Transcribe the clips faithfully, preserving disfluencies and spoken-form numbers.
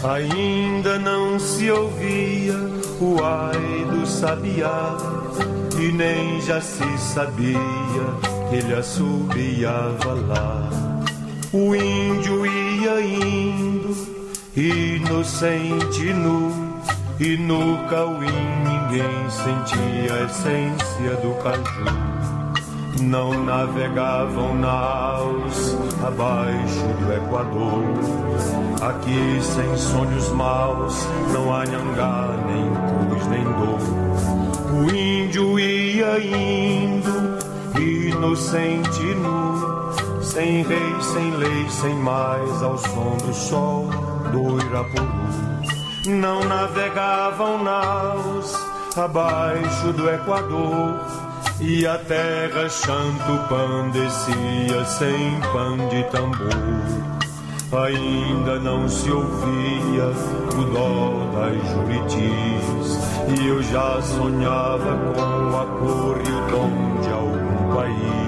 Ainda não se ouvia o ai do sabiá, e nem já se sabia que ele assobiava lá. O índio ia indo, inocente nu, e no cauim ninguém sentia a essência do caju. Não navegavam naus abaixo do Equador. Aqui sem sonhos maus não há nhangá, nem cruz, nem dor. O índio ia indo, inocente e nu, sem rei, sem lei, sem mais, ao som do sol do Irapuru. Não navegavam naus abaixo do Equador, e a terra Xantupã descia sem pão de tambor. Ainda não se ouvia o dó das Juritis, e eu já sonhava com a cor e o tom de algum país.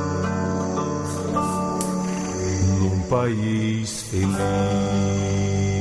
País feliz.